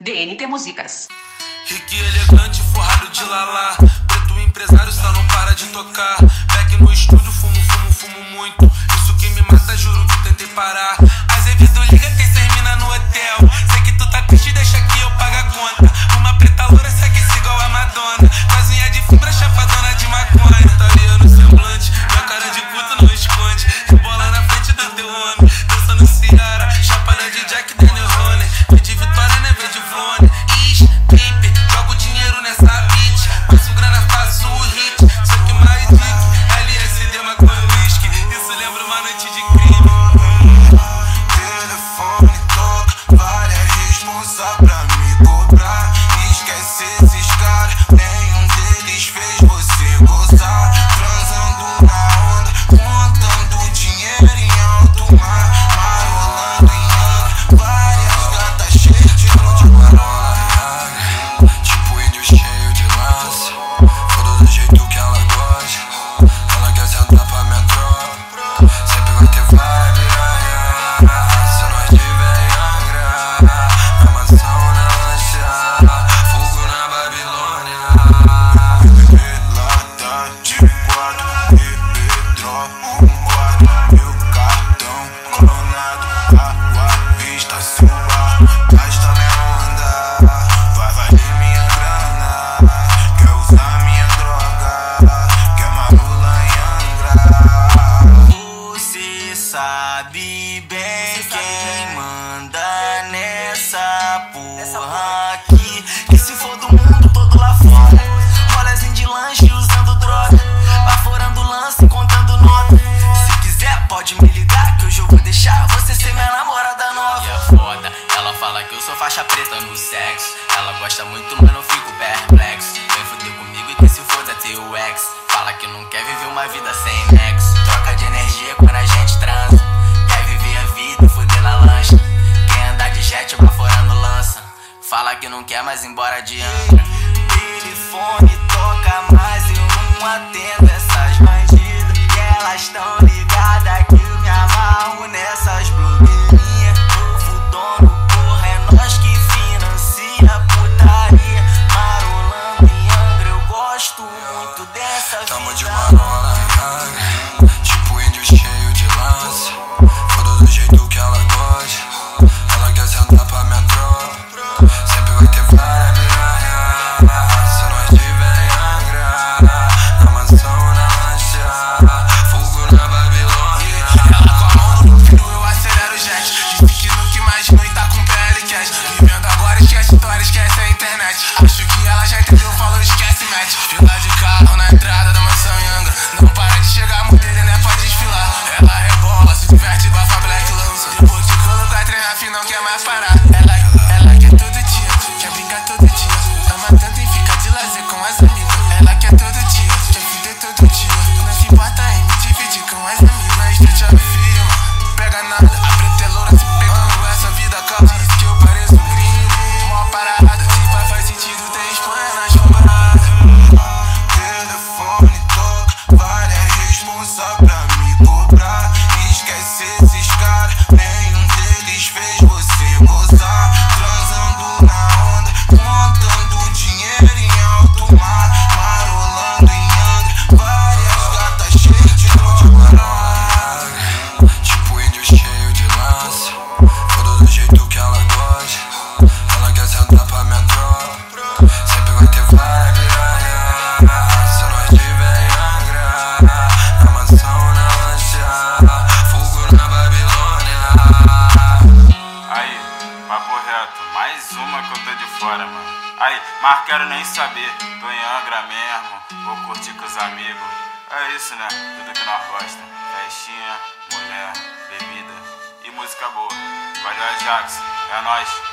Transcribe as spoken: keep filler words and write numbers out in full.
D N T Músicas. Rique elegante, forrado de lalá. Preto empresário, só não para de tocar. Back no estúdio, fumo, fumo, fumo muito. Isso que me mata, juro que tentei parar. Azevedo liga quem termina no hotel. Sei que tu tá triste, deixa que eu pago a conta. Uma preta loura segue igual a Madonna. Com as unhas de fibra, chapadona de maconha. Estaria no semblante, minha cara de puta não esconde. Bola na frente do teu homem. Dançando Ciara, chapada de Jack Daniel Rony. Vê de Vitória, né? Vê de Vlone. Ixi, pipe, jogo dinheiro nessa beat. Passo grana, faço o hit. Só que mais dick, L S D, maconha, whisky. Isso lembra uma noite de crime. Telefone toca, várias responsas pra me cobrar. Esquece esses caras, nenhum deles fez você gozar. Transando na onda, contando dinheiro em alto mar. Marolando em ângulo, várias gatas cheias de marola. Tipo índio cheio de lança, foda do jeito que ela gosta. Ela quer sentar pra minha tropa, sempre vai ter vibe. Se nós tiver em Angra, armação na lancha, fogo na Babilônia. Lata de quatro, bebê, droga, um quatro, meu cartão clonado, água, vista, suba, gasta minha onda, vai valer minha grana, quer usar minha droga, quer marula em Angra. Você sabe bem quem manda nessa porra aqui. Que se for do mundo todo lá fora, rolezinho de lanche usando droga, baforando lance, contando nota. Se quiser pode me ligar que hoje eu vou deixar você ser minha namorada nova. E é foda, ela fala que eu sou faixa preta no sexo. Ela gosta muito, mas não fico perplexo. Vem fuder comigo e que se foda teu ex. Fala que não quer viver uma vida sem nexo. Troca de energia quando a gente transa. Quer viver a vida e fuder na lancha. Quer andar de jet baforando lança. Fala que não quer mais ir embora de Angra. Telefone toca, mas eu não atendo essas bandidas. E elas tão ligadas que eu me amarro nessas blogueirinhas. Novo dono, porra, é nós que financia a putaria. Marolando em Angra, eu gosto muito dessa vida. Tamo de marola em Angra, tipo índio cheio de lança, foda do jeito que ela gosta. Ela quer sentar pra minha tropa, sempre vai ter vibe. Se nós tiver em Angra, armação na lancha, fogo na Babilônia. Ela com a mão no pino, eu acelero o jet. Disse que nunca imaginou e tá com P L cash. Vivendo agora, esquece história, esquece a internet. Acho que ela já entendeu o valor, esquece match. Fila de carro na entrada da mansão em Angra. Não para de chegar, modelo, né, pra desfilar. Ela rebola, se diverte, bafa black lança. Depois de colocar treinar, fim, não quer mais parar. Ela, ela quer todo dia, quer brincar todo dia. Ama tanto e fica de lazer com as amigas. Ela quer todo dia, quer fuder todo dia. Não se importa em me dividir com as amigas. Tu te afirma, pega nada. A preta é loura se pegando essa vida calma. Diz que eu pareço um gringo, mó parada. Se faz, faz sentido ter Espanha nas paradas. Telefone toca, várias responsas pra me cobrar. Esquece esses caras, nenhum deles fez você gozar. Transando na onda, contando dinheiro em alto mar. Marolando em Angra, várias gatas cheias de marola. Tipo índio cheio de lança, foda do jeito que ela gosta. Ela quer sentar pra minha tropa, sempre vai ter vibe. Se nós tiver em Angra, armação na lancha, fogo na Babilônia. Aí, papo reto, mais uma que eu tô de fora, mano. Aí, mas quero nem saber, tô em Angra mesmo, vou curtir com os amigos. É isso, né? Tudo que nós gosta. Festinha, mulher, bebida e música boa. Valeu, Ajax, é nóis.